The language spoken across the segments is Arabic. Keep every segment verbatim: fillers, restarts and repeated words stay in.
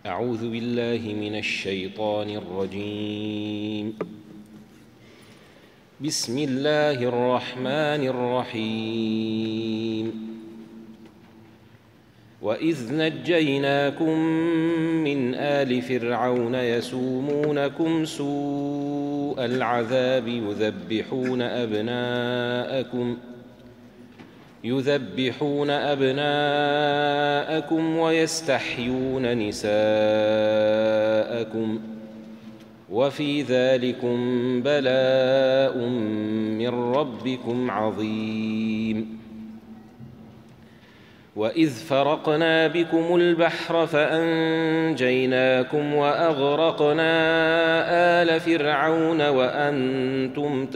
أعوذ بالله من الشيطان الرجيم. بسم الله الرحمن الرحيم. وإذ نجيناكم من آل فرعون يسومونكم سوء العذاب يذبحون أبناءكم يذبحون أبناءكم ويستحيون نساءكم وفي ذلكم بلاء من ربكم عظيم. وإذ فرقنا بكم البحر فأنجيناكم وأغرقنا آل فرعون وأنتم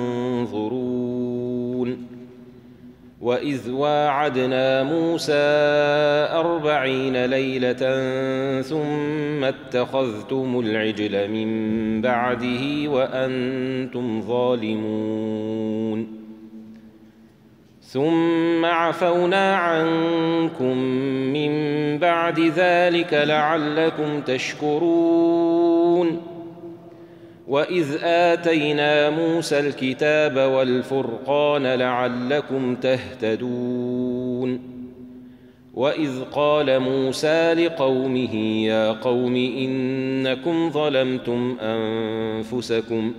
تنظرون. وإذ واعدنا موسى أربعين ليلة ثم اتخذتم العجل من بعده وأنتم ظالمون ثم عفونا عنكم من بعد ذلك لعلكم تشكرون. وإذ آتينا موسى الكتاب والفرقان لعلكم تهتدون. وإذ قال موسى لقومه يا قوم إنكم ظلمتم أنفسكم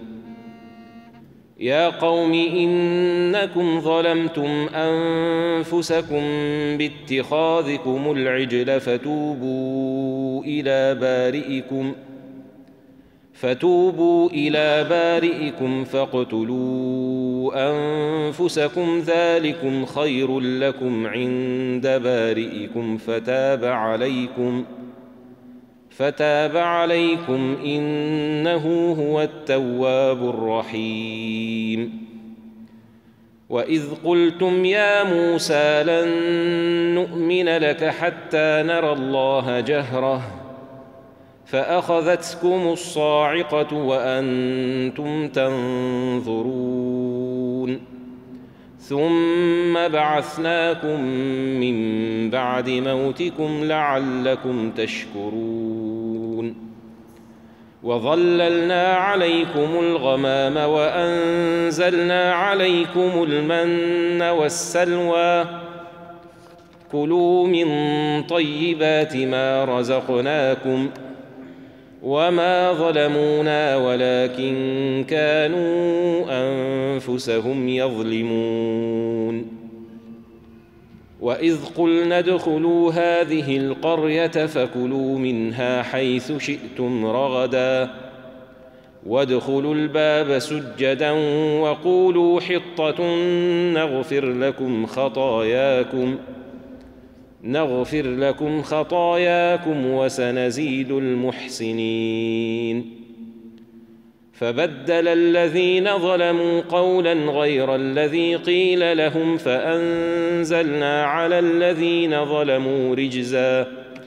يا قوم إنكم ظلمتم أنفسكم باتخاذكم العجل فتوبوا إلى بارئكم فتوبوا إلى بارئكم فاقتلوا أنفسكم ذلكم خير لكم عند بارئكم فتاب عليكم فتاب عليكم إنه هو التواب الرحيم. وإذ قلتم يا موسى لن نؤمن لك حتى نرى الله جهرة فأخذتكم الصاعقة وأنتم تنظرون ثم بعثناكم من بعد موتكم لعلكم تشكرون. وظللنا عليكم الغمام وأنزلنا عليكم المن والسلوى كلوا من طيبات ما رزقناكم وما ظلمونا ولكن كانوا أنفسهم يظلمون. وإذ قلنا ادخلوا هذه القرية فكلوا منها حيث شئتم رغدا وادخلوا الباب سجدا وقولوا حطة نغفر لكم خطاياكم نغفر لكم خطاياكم وسنزيد المحسنين. فبدل الذين ظلموا قولا غير الذي قيل لهم فأنزلنا على الذين ظلموا رجزا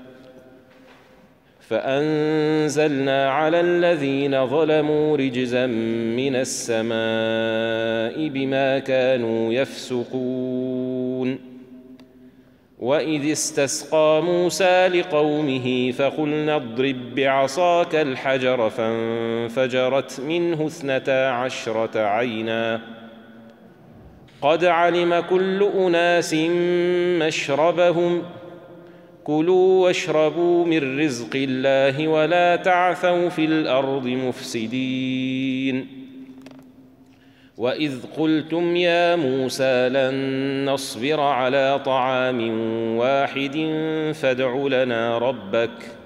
فأنزلنا على الذين ظلموا رجزا من السماء بما كانوا يفسقون. وإذ استسقى موسى لقومه فقلنا اضرب بعصاك الحجر فانفجرت منه اثنتا عشرة عينا قد علم كل أناس مشربهم كلوا واشربوا من رزق الله ولا تعثوا في الأرض مفسدين. وإذ قلتم يا موسى لن نصبر على طعام واحد فادع لنا ربك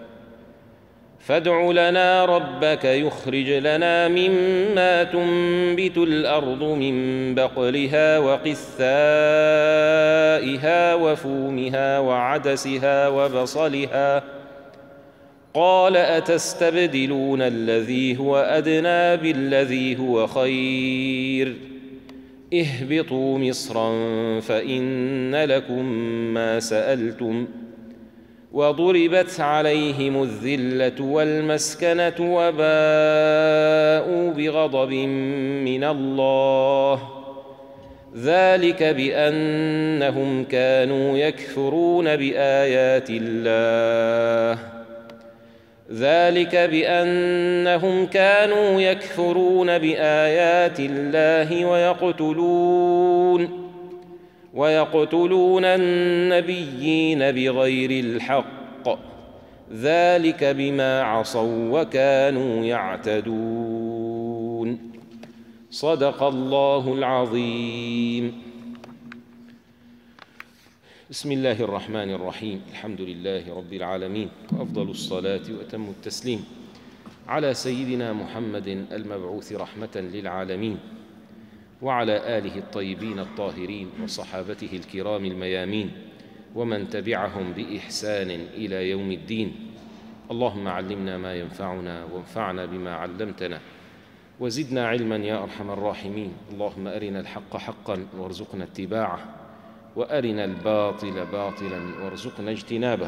فادع لنا ربك يخرج لنا مما تنبت الأرض من بقلها وقثائها وفومها وعدسها وبصلها قال أتستبدلون الذي هو أدنى بالذي هو خير اهبطوا مصرا فإن لكم ما سألتم وضربت عليهم الذلة والمسكنة وباءوا بغضب من الله ذلك بأنهم كانوا يكفرون بآيات الله ذلك بأنهم كانوا يكفرون بآيات الله ويقتلون ويقتلون النبيين بغير الحق، ذلك بما عصوا وكانوا يعتدون. صدق الله العظيم. بسم الله الرحمن الرحيم. الحمد لله رب العالمين، وأفضل الصلاة وأتم التسليم على سيدنا محمد المبعوث رحمة للعالمين، وعلى آله الطيبين الطاهرين وصحابته الكرام الميامين، ومن تبعهم بإحسان إلى يوم الدين. اللهم علمنا ما ينفعنا وانفعنا بما علمتنا وزدنا علما يا أرحم الراحمين. اللهم أرنا الحق حقا وارزقنا اتباعه، وأرنا الباطل باطلا وارزقنا اجتنابه.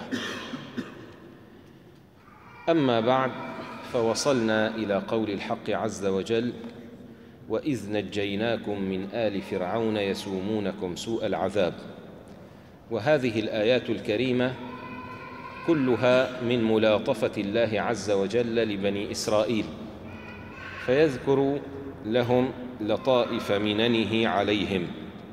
أما بعد، فوصلنا إلى قول الحق عز وجل: وإذ نجيناكم من آل فرعون يسومونكم سوء العذاب. وهذه الآيات الكريمة كلها من ملاطفة الله عز وجل لبني إسرائيل، فيذكر لهم لطائف مننه عليهم.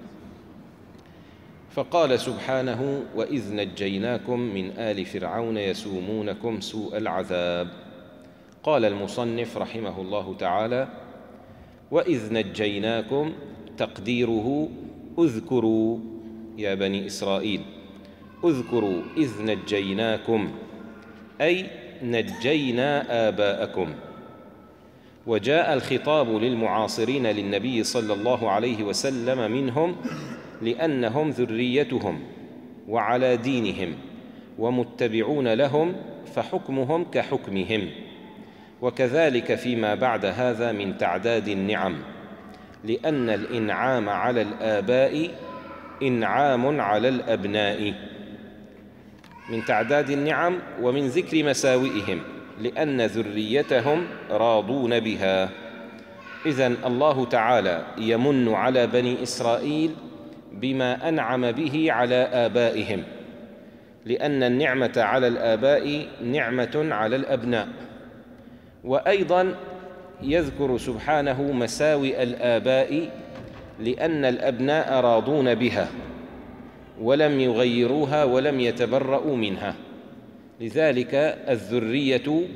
فقال سبحانه: وإذ نجيناكم من آل فرعون يسومونكم سوء العذاب. قال المصنف رحمه الله تعالى: وإذ نجيناكم، تقديره اذكروا يا بني إسرائيل، اذكروا إذ نجيناكم، أي نجينا آباءكم. وجاء الخطاب للمعاصرين للنبي صلى الله عليه وسلم منهم، لأنهم ذريتهم وعلى دينهم ومتبعون لهم، فحكمهم كحكمهم. وكذلك فيما بعد هذا من تعداد النعم، لأن الإنعام على الآباء إنعام على الأبناء، من تعداد النعم ومن ذكر مساوئهم، لأن ذريتهم راضون بها. إذن الله تعالى يمن على بني إسرائيل بما أنعم به على آبائهم، لأن النعمة على الآباء نعمة على الأبناء. وأيضا يذكر سبحانه مساوئ الآباء، لأن الأبناء راضون بها ولم يغيروها ولم يتبرؤوا منها. لذلك الذرية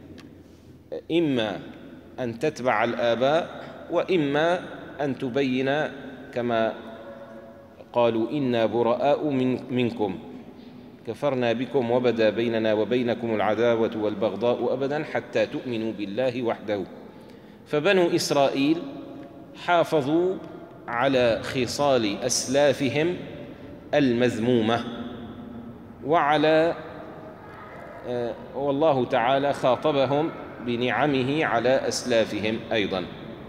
إما أن تتبع الآباء، وإما أن تبين كما قالوا: إنا براء من منكم كفرنا بكم وبدا بيننا وبينكم العداوة والبغضاء أبدا حتى تؤمنوا بالله وحده. فبنو إسرائيل حافظوا على خصال أسلافهم المذمومة، وعلى والله تعالى خاطبهم بنعمه على أسلافهم أيضا.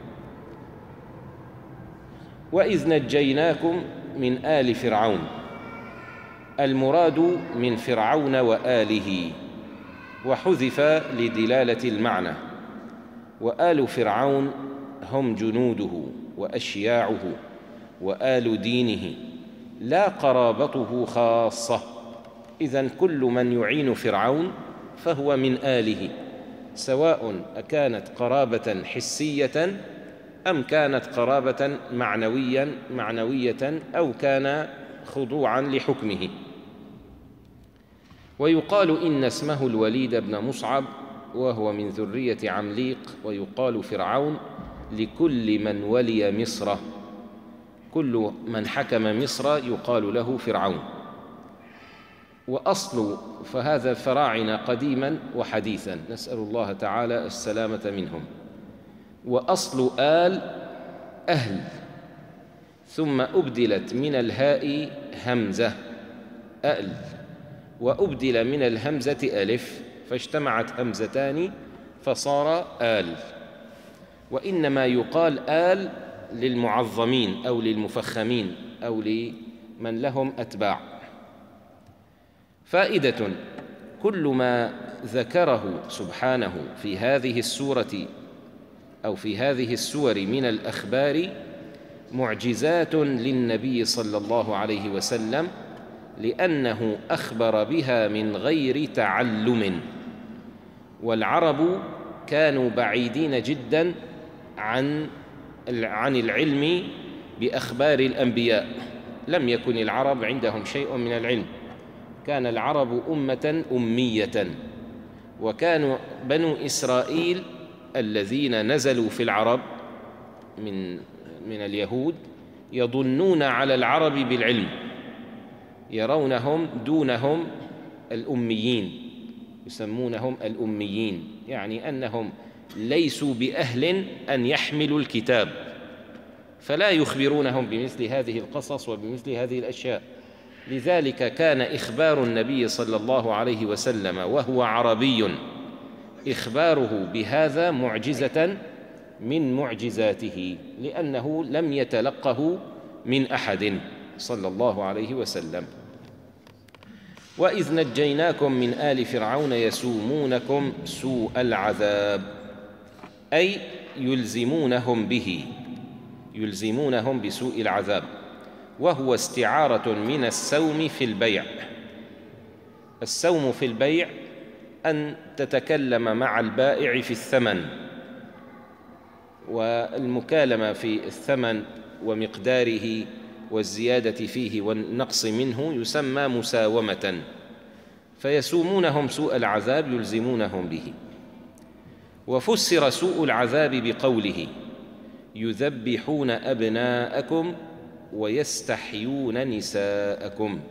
وإذ نجيناكم من آل فرعون، المراد من فرعون وآله، وحذف لدلالة المعنى. وآل فرعون هم جنوده وأشياعه وآل دينه، لا قرابته خاصة. إذن كل من يعين فرعون فهو من آله، سواء أكانت قرابة حسية أم كانت قرابة معنويا معنوية أو كان خضوعا لحكمه. ويقال إن اسمه الوليد بن مصعب، وهو من ذرية عمليق. ويقال فرعون لكل من ولي مصر، كل من حكم مصر يقال له فرعون. وأصل فهذا الفراعنة قديما وحديثا، نسأل الله تعالى السلامة منهم. وأصل آل أهل، ثم أبدلت من الهاء همزة أل، وأبدل من الهمزة ألف، فاجتمعت همزتان فصار آل. وإنما يقال آل للمعظمين أو للمفخمين أو لمن لهم أتباع. فائدة: كل ما ذكره سبحانه في هذه السورة أو في هذه السور من الأخبار معجزات للنبي صلى الله عليه وسلم، لأنه أخبر بها من غير تعلم، والعرب كانوا بعيدين جدا عن عن العلم بأخبار الأنبياء، لم يكن العرب عندهم شيء من العلم، كان العرب أمة أمية. وكانوا بنو إسرائيل الذين نزلوا في العرب من من اليهود يظنون على العرب بالعلم، يرونهم دونهم الأميين، يسمونهم الأميين، يعني أنهم ليسوا بأهل أن يحملوا الكتاب، فلا يخبرونهم بمثل هذه القصص وبمثل هذه الأشياء. لذلك كان إخبار النبي صلى الله عليه وسلم وهو عربي إخباره بهذا معجزة من معجزاته، لأنه لم يتلقه من أحد صلى الله عليه وسلم. وإذ نجيناكم من آل فرعون يسومونكم سوء العذاب، أي يلزمونهم به، يلزمونهم بسوء العذاب، وهو استعارة من السوم في البيع. السوم في البيع أن تتكلم مع البائع في الثمن، والمكالمة في الثمن ومقداره والزيادة فيه والنقص منه يسمى مساومة، فيسومونهم سوء العذاب يلزمونهم به. وفسر سوء العذاب بقوله يذبحون أبناءكم ويستحيون نساءكم،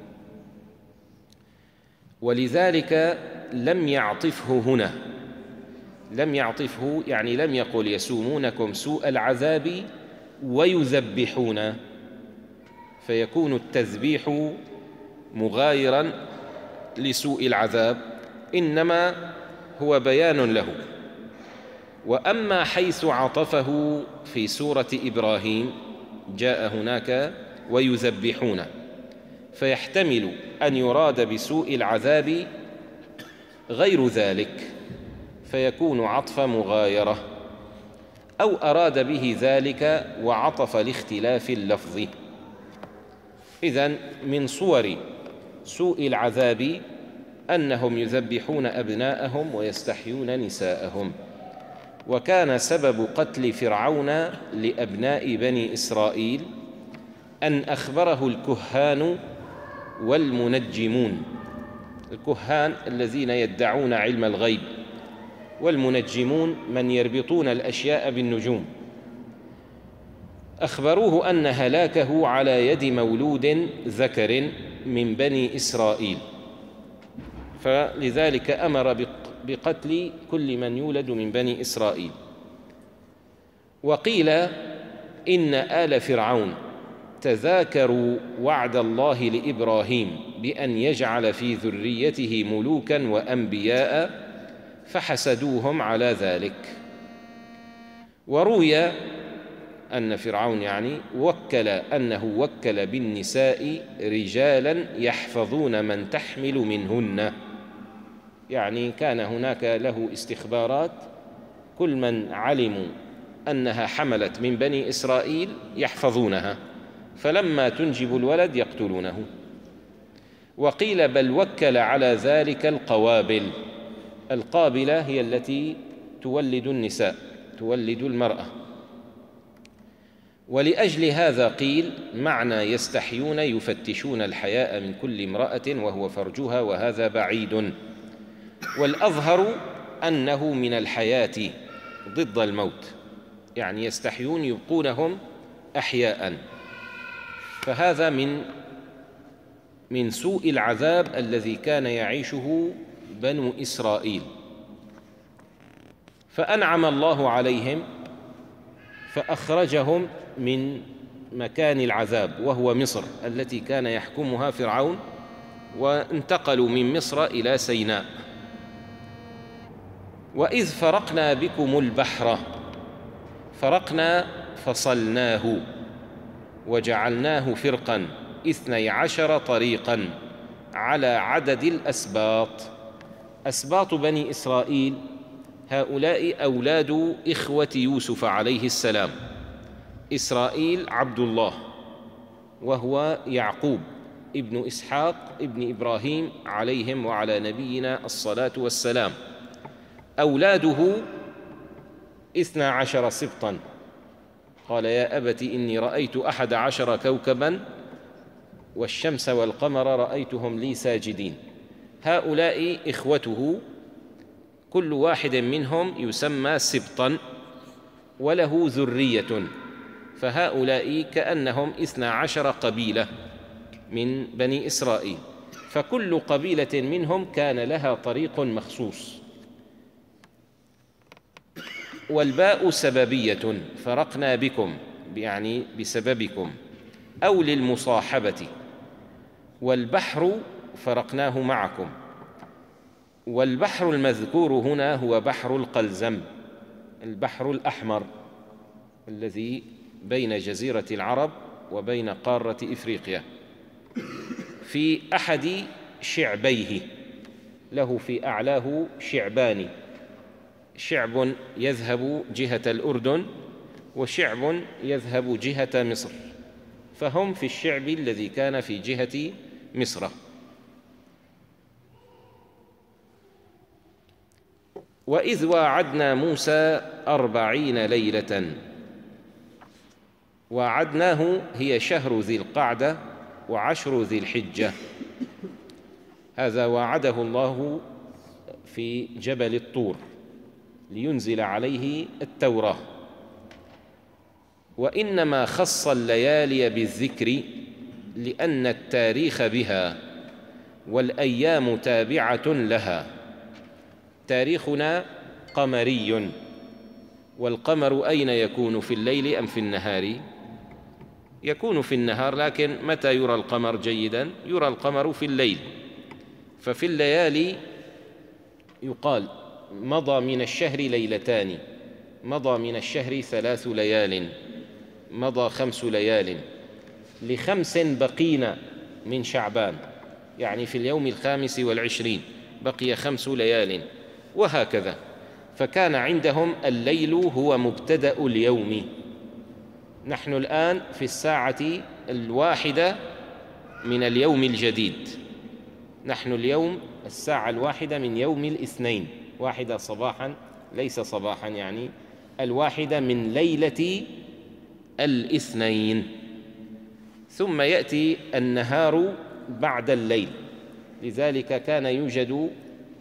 ولذلك لم يعطفه هنا، لم يعطفه يعني لم يقل يسومونكم سوء العذاب ويذبحون، فيكون التذبيح مغايرا لسوء العذاب، إنما هو بيان له. وأما حيث عطفه في سورة إبراهيم جاء هناك ويذبحون، فيحتمل أن يراد بسوء العذاب غير ذلك، فيكون عطف مغايرة، أو أراد به ذلك وعطف لاختلاف اللفظ. إذن من صور سوء العذاب أنهم يذبحون أبناءهم ويستحيون نساءهم. وكان سبب قتل فرعون لأبناء بني إسرائيل أن أخبره الكهان والمنجمون، الكهان الذين يدعون علم الغيب، والمنجمون من يربطون الأشياء بالنجوم، أخبروه أن هلاكه على يد مولود ذكر من بني إسرائيل، فلذلك أمر بقتل كل من يولد من بني إسرائيل. وقيل إن آل فرعون تذاكروا وعد الله لإبراهيم بأن يجعل في ذريته ملوكا وأنبياء فحسدوهم على ذلك. وروي أن فرعون يعني وكل أنه وكل بالنساء رجالا يحفظون من تحمل منهن، يعني كان هناك له استخبارات، كل من علموا أنها حملت من بني إسرائيل يحفظونها، فلما تنجب الولد يقتلونه. وقيل بل وكل على ذلك القوابل، القابلة هي التي تولد النساء، تولد المرأة. ولأجل هذا قيل معنى يستحيون يفتشون الحياء من كل امرأة وهو فرجها، وهذا بعيد. والأظهر أنه من الحياة ضد الموت، يعني يستحيون يبقونهم أحياء، فهذا من من سوء العذاب الذي كان يعيشه بنو إسرائيل. فأنعم الله عليهم فأخرجهم من مكان العذاب وهو مصر التي كان يحكمها فرعون، وانتقلوا من مصر إلى سيناء. وإذ فرقنا بكم البحر، فرقنا فصلناه وجعلناه فرقا اثني عشر طريقا على عدد الأسباط. أسباط بني إسرائيل هؤلاء أولاد إخوة يوسف عليه السلام. إسرائيل عبد الله، وهو يعقوب ابن إسحاق ابن إبراهيم عليهم وعلى نبينا الصلاة والسلام. أولاده اثنا عشر سبطا. قال يا أبت إني رأيت أحد عشر كوكبا والشمس والقمر رأيتهم لي ساجدين. هؤلاء إخوته، كل واحد منهم يسمى سبطا وله ذرية، فهؤلاء كأنهم اثنا عشر قبيلة من بني إسرائيل، فكل قبيلة منهم كان لها طريق مخصوص. والباء سببية، فرقنا بكم يعني بسببكم أو للمصاحبة، والبحر فرقناه معكم. والبحر المذكور هنا هو بحر القلزم، البحر الأحمر الذي بين جزيرة العرب وبين قارة إفريقيا، في أحد شعبيه، له في أعلاه شعبان، شعب يذهب جهة الأردن وشعب يذهب جهة مصر، فهم في الشعب الذي كان في جهة مصر. وإذ واعدنا موسى أربعين ليلة، واعدناه هي شهر ذي القعدة وعشر ذي الحجة، هذا واعده الله في جبل الطور لينزل عليه التوراة. وإنما خص الليالي بالذكر لأن التاريخ بها والأيام تابعة لها. تاريخنا قمري، والقمر أين يكون، في الليل أم في النهار؟ يكون في النهار، لكن متى يرى القمر جيدا؟ يرى القمر في الليل. ففي الليالي يقال مضى من الشهر ليلتان، مضى من الشهر ثلاث ليال، مضى خمس ليال، لخمس بقين من شعبان، يعني في اليوم الخامس والعشرين بقي خمس ليال، وهكذا. فكان عندهم الليل هو مبتدأ اليوم. نحن الآن في الساعة الواحدة من اليوم الجديد، نحن اليوم الساعة الواحدة من يوم الاثنين، واحدة صباحا، ليس صباحا يعني الواحدة من ليلة الاثنين، ثم يأتي النهار بعد الليل. لذلك كان يوجد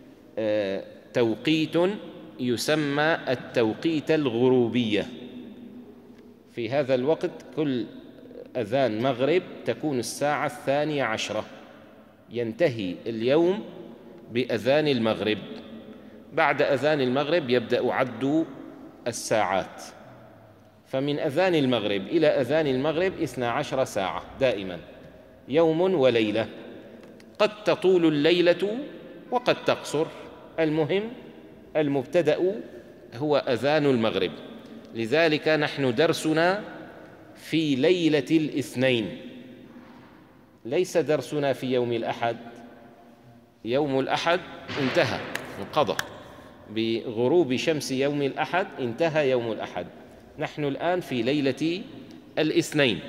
توقيت يسمى التوقيت الغروبية. في هذا الوقت كل أذان مغرب تكون الساعة الثانية عشرة، ينتهي اليوم بأذان المغرب. بعد أذان المغرب يبدأ عد الساعات، فمن أذان المغرب إلى أذان المغرب اثنا عشر ساعة دائما، يوم وليلة، قد تطول الليلة وقد تقصر، المهم المبتدأ هو أذان المغرب. لذلك نحن درسنا في ليلة الاثنين، ليس درسنا في يوم الأحد. يوم الأحد انتهى، انقضى بغروب شمس يوم الأحد، انتهى يوم الأحد. نحن الآن في ليلة الاثنين،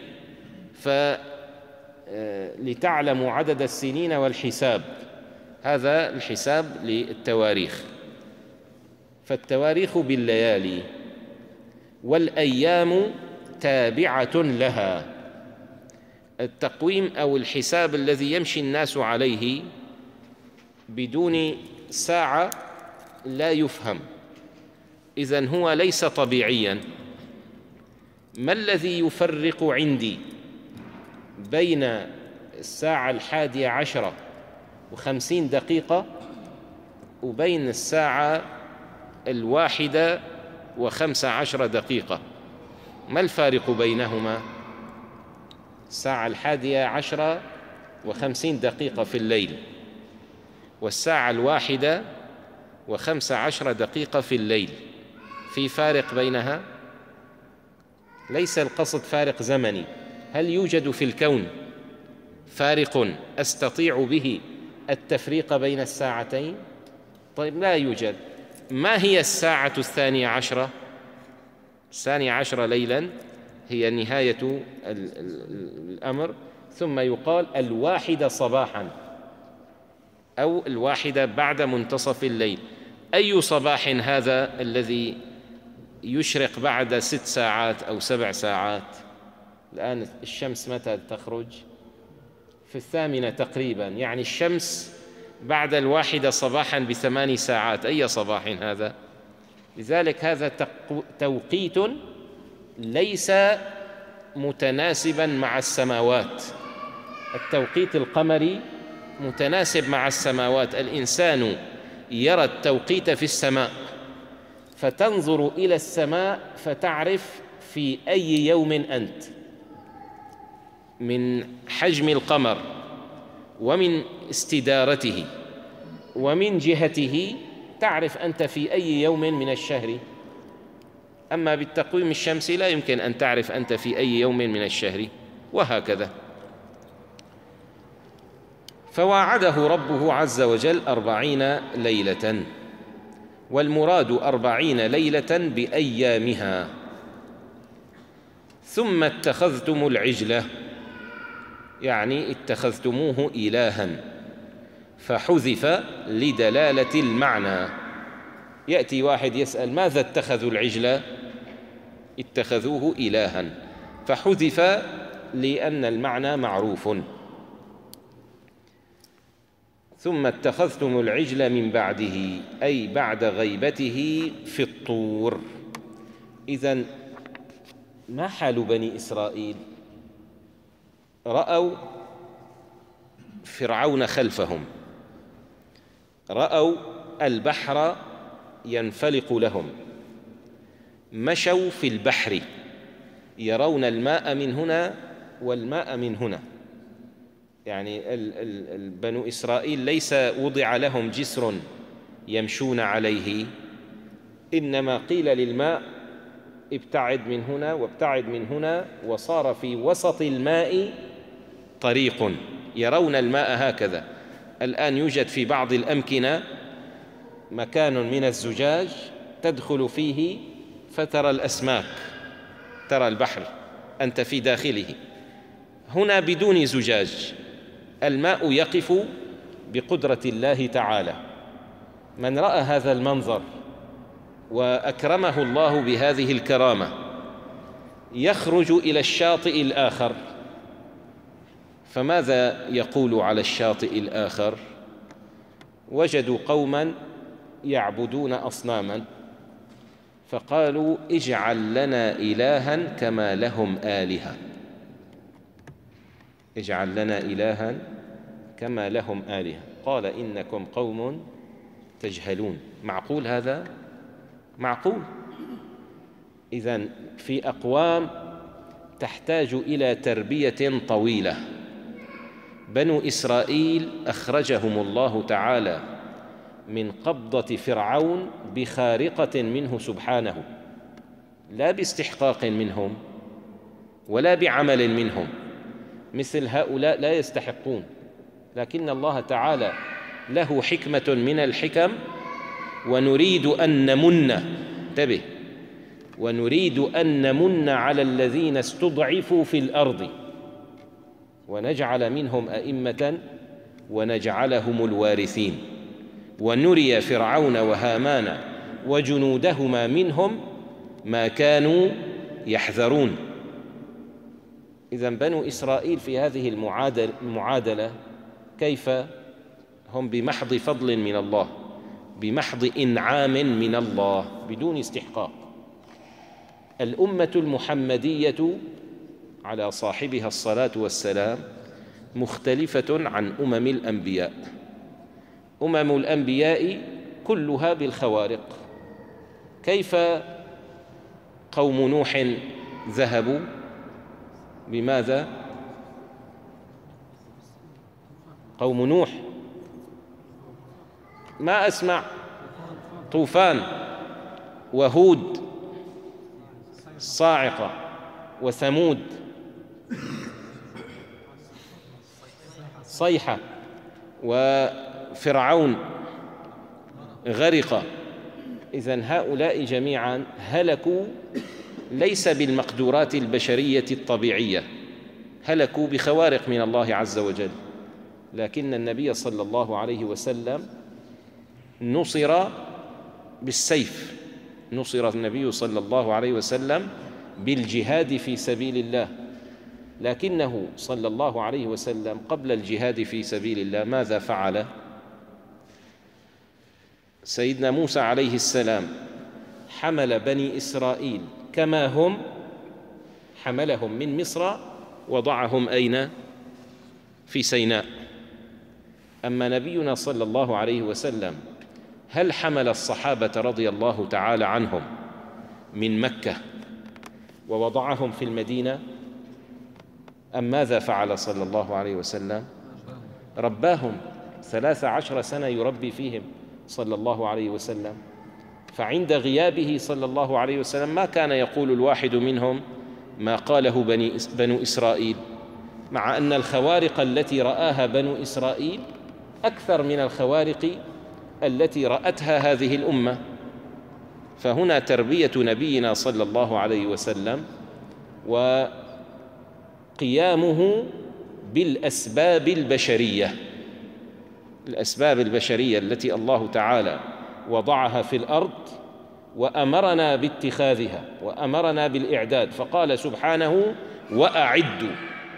فلتعلموا عدد السنين والحساب، هذا الحساب للتواريخ. فالتواريخ بالليالي والأيام تابعة لها. التقويم أو الحساب الذي يمشي الناس عليه بدون ساعة لا يفهم، إذن هو ليس طبيعيا. ما الذي يفرق عندي بين الساعة الحادية عشرة وخمسين دقيقة وبين الساعة الواحدة وخمس عشر دقيقة؟ ما الفارق بينهما؟ الساعة الحادية عشرة وخمسين دقيقة في الليل، والساعة الواحدة وخمس عشر دقيقة في الليل، في فارق بينها؟ ليس القصد فارق زمني. هل يوجد في الكون فارق أستطيع به التفريق بين الساعتين؟ طيب لا يوجد. ما هي الساعة الثانية عشرة؟ الثانية عشرة ليلا هي نهاية الأمر، ثم يقال الواحدة صباحا أو الواحدة بعد منتصف الليل. أي صباح هذا الذي يشرق بعد ست ساعات أو سبع ساعات؟ الآن الشمس متى تخرج؟ في الثامنة تقريبا، يعني الشمس بعد الواحدة صباحا بثماني ساعات. أي صباح هذا؟ لذلك هذا توقيت ليس متناسبا مع السماوات. التوقيت القمري متناسب مع السماوات. الإنسان يرى التوقيت في السماء، فتنظر إلى السماء فتعرف في أي يوم أنت، من حجم القمر ومن استدارته ومن جهته تعرف أنت في أي يوم من الشهر. أما بالتقويم الشمسي لا يمكن أن تعرف أنت في أي يوم من الشهر، وهكذا. فواعده ربه عز وجل أربعين ليلة، والمراد أربعين ليلة بأيامها. ثم اتخذتم العجلة، يعني اتخذتموه إلها، فحذف لدلالة المعنى. يأتي واحد يسأل ماذا اتخذوا العجلة؟ اتخذوه إلها، فحذف لأن المعنى معروف. ثم اتخذتم العجل من بعده، أي بعد غيبته في الطور. إذن ما حال بني إسرائيل؟ رأوا فرعون خلفهم، رأوا البحر ينفلق لهم، مشوا في البحر يرون الماء من هنا والماء من هنا. يعني بنو إسرائيل ليس وضع لهم جسر يمشون عليه، إنما قيل للماء ابتعد من هنا وابتعد من هنا، وصار في وسط الماء طريق يرون الماء هكذا. الآن يوجد في بعض الأمكنة مكان من الزجاج تدخل فيه فترى الأسماك، ترى البحر أنت في داخله. هنا بدون زجاج، الماء يقف بقدرة الله تعالى. من رأى هذا المنظر وأكرمه الله بهذه الكرامة يخرج إلى الشاطئ الآخر، فماذا يقول على الشاطئ الآخر؟ وجدوا قوما يعبدون أصناما، فقالوا اجعل لنا إلها كما لهم آلهة، اجعل لنا إلها كما لهم آلهة. قال إنكم قوم تجهلون. معقول هذا؟ معقول. إذن في أقوام تحتاج إلى تربية طويلة. بنو إسرائيل أخرجهم الله تعالى من قبضة فرعون بخارقة منه سبحانه، لا باستحقاق منهم ولا بعمل منهم. مثل هؤلاء لا يستحقون، لكن الله تعالى له حكمة من الحكم، ونريد أن نمن، انتبه، ونريد أن نمن على الذين استضعفوا في الأرض ونجعل منهم أئمة ونجعلهم الوارثين، ونري فرعون وهامان وجنودهما منهم ما كانوا يحذرون. إذن بنو إسرائيل في هذه المعادلة كيف؟ هم بمحض فضل من الله، بمحض إنعام من الله، بدون استحقاق. الأمة المحمدية على صاحبها الصلاة والسلام مختلفة عن أمم الأنبياء. أمم الأنبياء كلها بالخوارق. كيف قوم نوح ذهبوا؟ بماذا؟ قوم نوح ما أسمع. طوفان، وهود، صاعقة، وثمود، صيحة، وفرعون غرق. إذن هؤلاء جميعا هلكوا ليس بالمقدورات البشرية الطبيعية، هلكوا بخوارق من الله عز وجل. لكن النبي صلى الله عليه وسلم نصر بالسيف، نصر النبي صلى الله عليه وسلم بالجهاد في سبيل الله، لكنه صلى الله عليه وسلم قبل الجهاد في سبيل الله ماذا فعل؟ سيدنا موسى عليه السلام حمل بني إسرائيل كما هم، حملهم من مصر وضعهم أين؟ في سيناء. أما نبينا صلى الله عليه وسلم هل حمل الصحابة رضي الله تعالى عنهم من مكة ووضعهم في المدينة، أم ماذا فعل صلى الله عليه وسلم؟ رباهم ثلاث عشر سنة يربي فيهم صلى الله عليه وسلم. فعند غيابه صلى الله عليه وسلم ما كان يقول الواحد منهم ما قاله بني بنو إسرائيل، مع أن الخوارق التي رآها بنو إسرائيل أكثر من الخوارق التي رأتها هذه الأمة. فهنا تربية نبينا صلى الله عليه وسلم وقيامه بالأسباب البشرية، الأسباب البشرية التي الله تعالى وضعها في الأرض وأمرنا باتخاذها وأمرنا بالإعداد، فقال سبحانه وأعدوا.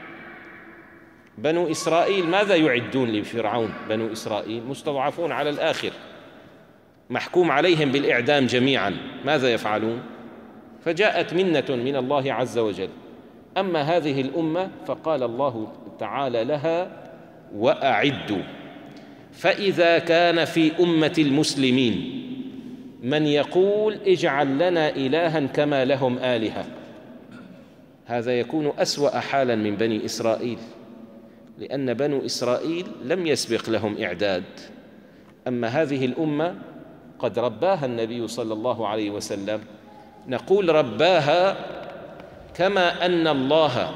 بنو إسرائيل ماذا يعدون لفرعون؟ بنو إسرائيل مستضعفون على الآخر، محكوم عليهم بالإعدام جميعا، ماذا يفعلون؟ فجاءت منة من الله عز وجل. أما هذه الأمة فقال الله تعالى لها وأعدوا. فإذا كان في أمة المسلمين من يقول اجعل لنا إلها كما لهم آلهة، هذا يكون أسوأ حالا من بني إسرائيل، لأن بنو إسرائيل لم يسبق لهم إعداد. أما هذه الأمة قد رباها النبي صلى الله عليه وسلم، نقول رباها كما أن الله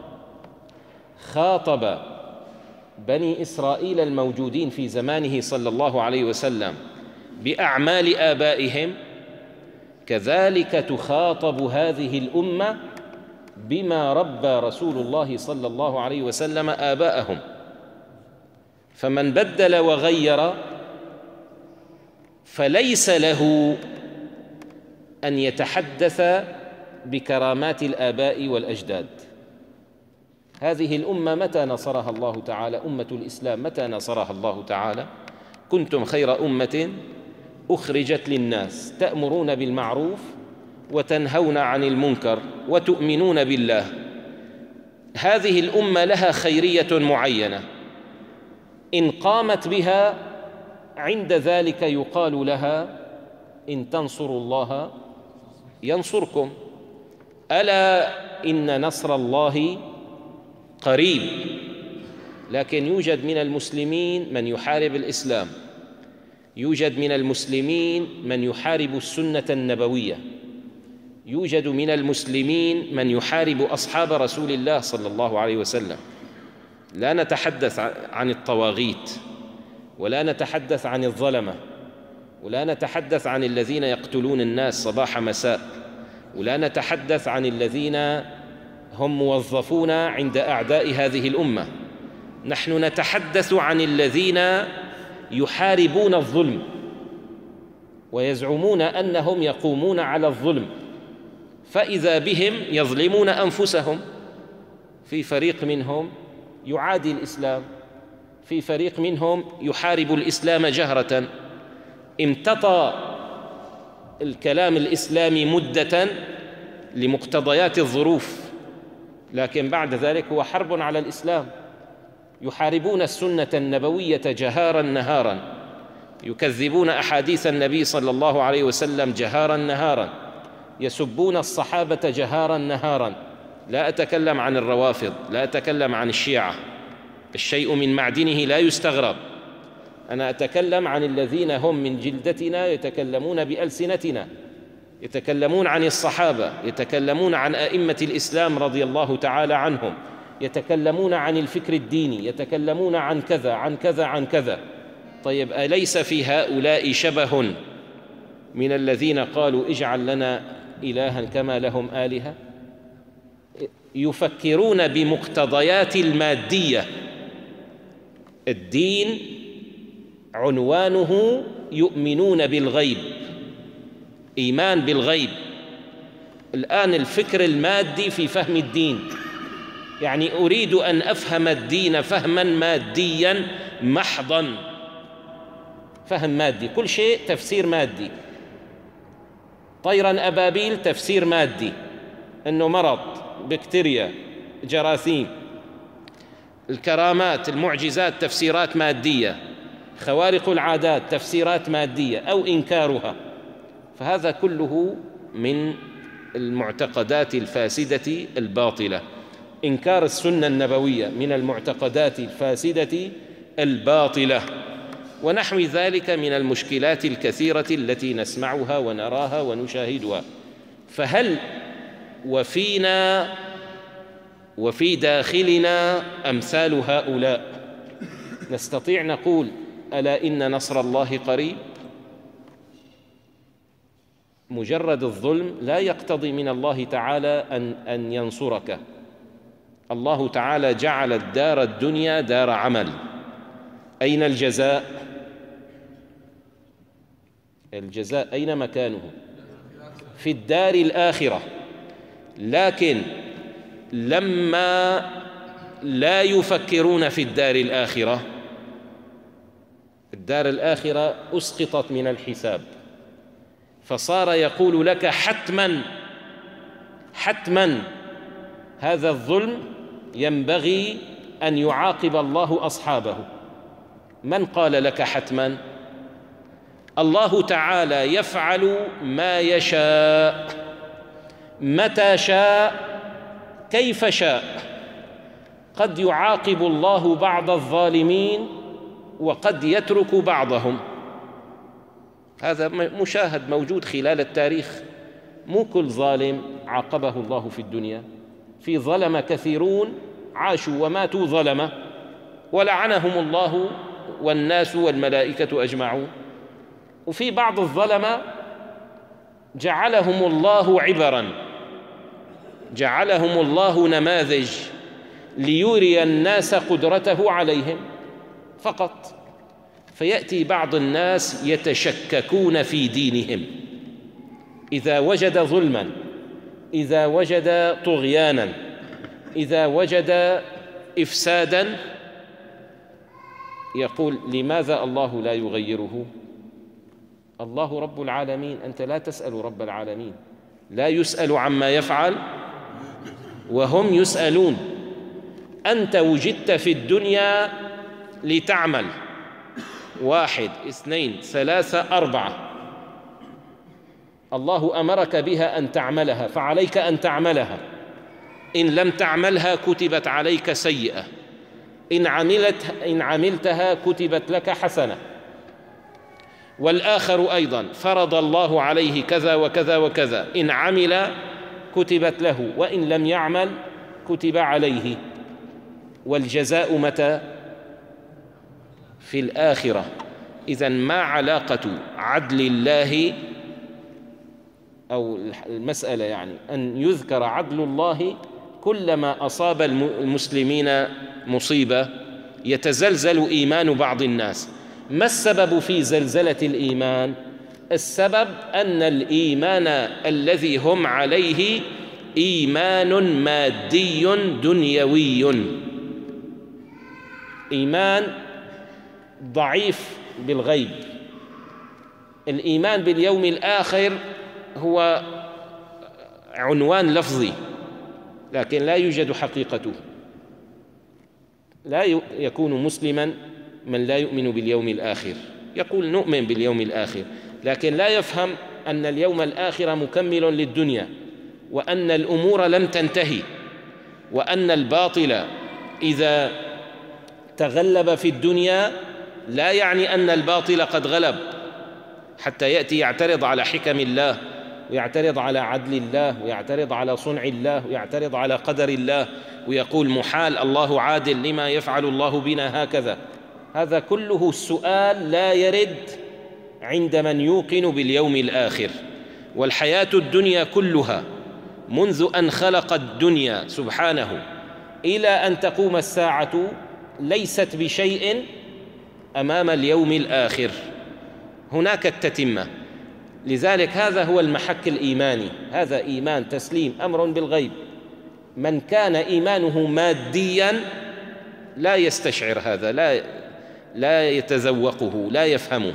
خاطب بني إسرائيل الموجودين في زمانه صلى الله عليه وسلم بأعمال آبائهم، كذلك تخاطب هذه الأمة بما ربى رسول الله صلى الله عليه وسلم آباءهم. فمن بدل وغير فليس له أن يتحدث بكرامات الآباء والأجداد. هذه الأمة متى نصرها الله تعالى؟ أمة الإسلام متى نصرها الله تعالى؟ كنتم خير أمة أخرجت للناس تأمرون بالمعروف وتنهون عن المنكر وتؤمنون بالله. هذه الأمة لها خيرية معينة، إن قامت بها عند ذلك يقال لها إن تنصروا الله ينصركم، ألا إن نصر الله قريب. لكن يوجد من المسلمين من يحارب الإسلام، يوجد من المسلمين من يحارب السنة النبوية، يوجد من المسلمين من يحارب أصحاب رسول الله صلى الله عليه وسلم. لا نتحدث عن الطواغيت، ولا نتحدث عن الظلمة، ولا نتحدث عن الذين يقتلون الناس صباح مساء، ولا نتحدث عن الذين هم موظفون عند أعداء هذه الأمة. نحن نتحدث عن الذين يحاربون الظلم ويزعمون أنهم يقومون على الظلم، فإذا بهم يظلمون أنفسهم. في فريق منهم يعادي الإسلام، في فريق منهم يحارب الإسلام جهرة. امتطى الكلام الإسلامي مدة لمقتضيات الظروف، لكن بعد ذلك هو حرب على الإسلام. يحاربون السنة النبوية جهارا نهارا، يكذبون أحاديث النبي صلى الله عليه وسلم جهارا نهارا، يسبون الصحابة جهارا نهارا. لا أتكلم عن الروافض، لا أتكلم عن الشيعة، الشيء من معدنه لا يستغرب. أنا أتكلم عن الذين هم من جلدتنا، يتكلمون بألسنتنا، يتكلمون عن الصحابة، يتكلمون عن أئمة الإسلام رضي الله تعالى عنهم، يتكلمون عن الفكر الديني، يتكلمون عن كذا عن كذا عن كذا. طيب أليس في هؤلاء شبه من الذين قالوا اجعل لنا إلها كما لهم آلهة؟ يفكرون بمقتضيات المادية. الدين عنوانه يؤمنون بالغيب، إيمان بالغيب. الآن الفكر المادي في فهم الدين، يعني أريد أن أفهم الدين فهما ماديا محضا، فهم مادي، كل شيء تفسير مادي. طيرا أبابيل تفسير مادي، أنه مرض، بكتيريا، جراثيم. الكرامات، المعجزات تفسيرات مادية. خوارق العادات تفسيرات مادية أو إنكارها. فهذا كله من المعتقدات الفاسدة الباطلة. إنكار السنة النبوية من المعتقدات الفاسدة الباطلة، ونحو ذلك من المشكلات الكثيرة التي نسمعها ونراها ونشاهدها. فهل وفينا وفي داخلنا أمثال هؤلاء نستطيع نقول ألا إن نصر الله قريب؟ مجرد الظلم لا يقتضي من الله تعالى أن, أن ينصرك. الله تعالى جعل الدار الدنيا دار عمل. أين الجزاء؟ الجزاء أين مكانه؟ في الدار الآخرة. لكن لما لا يفكرون في الدار الآخرة، الدار الآخرة أسقطت من الحساب، فصار يقول لك حتما حتما هذا الظلم ينبغي أن يعاقب الله أصحابه. من قال لك حتما؟ الله تعالى يفعل ما يشاء متى شاء كيف شاء. قد يعاقب الله بعض الظالمين وقد يترك بعضهم. هذا مشاهد موجود خلال التاريخ. مو كل ظالم عاقبه الله في الدنيا، في ظلم كثيرون عاشوا وماتوا ظلمة ولعنهم الله والناس والملائكة أجمعون، وفي بعض الظلمة جعلهم الله عبرا، جعلهم الله نماذج ليري الناس قدرته عليهم فقط. فيأتي بعض الناس يتشككون في دينهم إذا وجد ظلما، إذا وجد طغيانا، إذا وجد إفسادا، يقول لماذا الله لا يغيره؟ الله رب العالمين، أنت لا تسأل رب العالمين، لا يسأل عما يفعل وهم يسألون. أنت وجدت في الدنيا لتعمل، واحد اثنين ثلاثة أربعة، الله أمرك بها أن تعملها فعليك أن تعملها. إن لم تعملها كتبت عليك سيئة، إن عملت إن عملتها كتبت لك حسنة. والآخر أيضا فرض الله عليه كذا وكذا وكذا، إن عمل كتبت له وإن لم يعمل كتب عليه. والجزاء متى؟ في الآخرة. إذن ما علاقة عدل الله أو المسألة يعني أن يذكر عدل الله كلما أصاب المسلمين مصيبة يتزلزل إيمان بعض الناس. ما السبب في زلزلة الإيمان؟ السبب أن الإيمان الذي هم عليه إيمان مادي دنيوي، إيمان ضعيف بالغيب. الإيمان باليوم الآخر هو عنوان لفظي لكن لا يوجد حقيقته. لا يكون مسلما من لا يؤمن باليوم الآخر. يقول نؤمن باليوم الآخر لكن لا يفهم أن اليوم الآخر مكمل للدنيا، وأن الأمور لم تنتهي، وأن الباطل إذا تغلب في الدنيا لا يعني أن الباطل قد غلب، حتى يأتي يعترض على حكم الله ويعترض على عدل الله ويعترض على صنع الله ويعترض على قدر الله ويقول محال، الله عادل، لما يفعل الله بنا هكذا. هذا كله السؤال لا يرد عند من يوقن باليوم الآخر. والحياة الدنيا كلها منذ أن خلق الدنيا سبحانه إلى أن تقوم الساعة ليست بشيء أمام اليوم الآخر. هناك التتمة. لذلك هذا هو المحك الإيماني، هذا إيمان تسليم أمر بالغيب. من كان إيمانه ماديا لا يستشعر هذا، لا لا يتذوقه، لا يفهمه.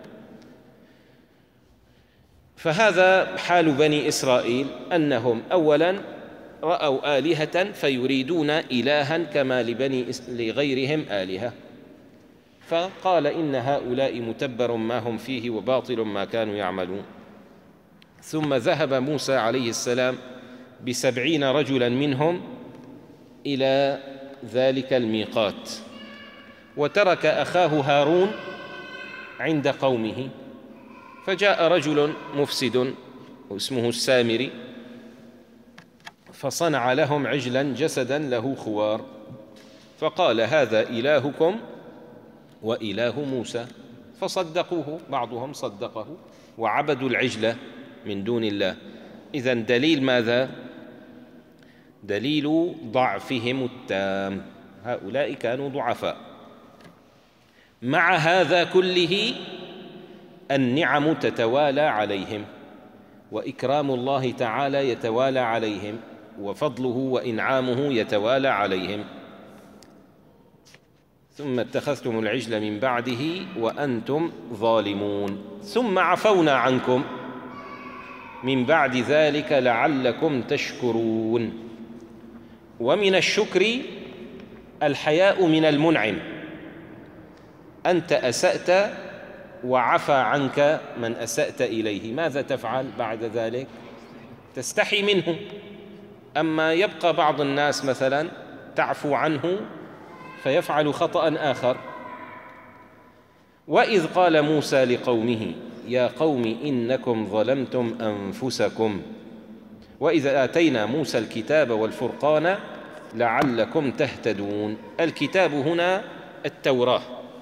فهذا حال بني إسرائيل، أنهم أولا رأوا آلهة فيريدون إلها كما لبني لغيرهم آلهة، فقال إن هؤلاء متبر ما هم فيه وباطل ما كانوا يعملون. ثم ذهب موسى عليه السلام بسبعين رجلا منهم إلى ذلك الميقات، وترك أخاه هارون عند قومه. فجاء رجل مفسد اسمه السامري فصنع لهم عجلا جسدا له خوار، فقال هذا إلهكم وإله موسى، فصدقوه، بعضهم صدقه وعبدوا العجل من دون الله. إذن دليل ماذا؟ دليل ضعفهم التام، هؤلاء كانوا ضعفاء. مع هذا كله النعم تتوالى عليهم، وإكرام الله تعالى يتوالى عليهم، وفضله وإنعامه يتوالى عليهم. ثم اتخذتم العجل من بعده وأنتم ظالمون ثم عفونا عنكم من بعد ذلك لعلكم تشكرون. ومن الشكر الحياء من المنعم. أنت أسأت وعفى عنك من أسأت إليه، ماذا تفعل بعد ذلك؟ تستحي منه. أما يبقى بعض الناس مثلا تعفو عنه فيفعل خطأ آخر. وإذ قال موسى لقومه يا قوم إنكم ظلمتم أنفسكم وإذا آتينا موسى الكتاب والفرقان لعلكم تهتدون. الكتاب هنا التوراة،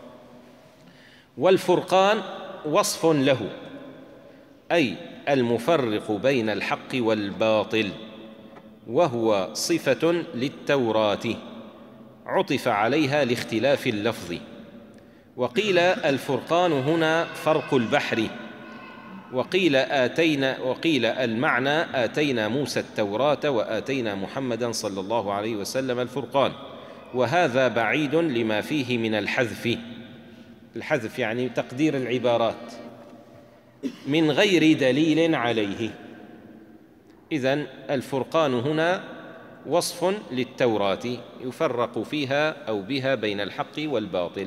والفرقان وصف له، أي المفرق بين الحق والباطل، وهو صفة للتوراة عطف عليها لاختلاف اللفظ. وقيل الفرقان هنا فرق البحر، وقيل آتينا وقيل المعنى آتينا موسى التوراة وآتينا محمدا صلى الله عليه وسلم الفرقان، وهذا بعيد لما فيه من الحذف. الحذف يعني تقدير العبارات من غير دليل عليه. إذن الفرقان هنا وصف للتوراة يفرق فيها أو بها بين الحق والباطل.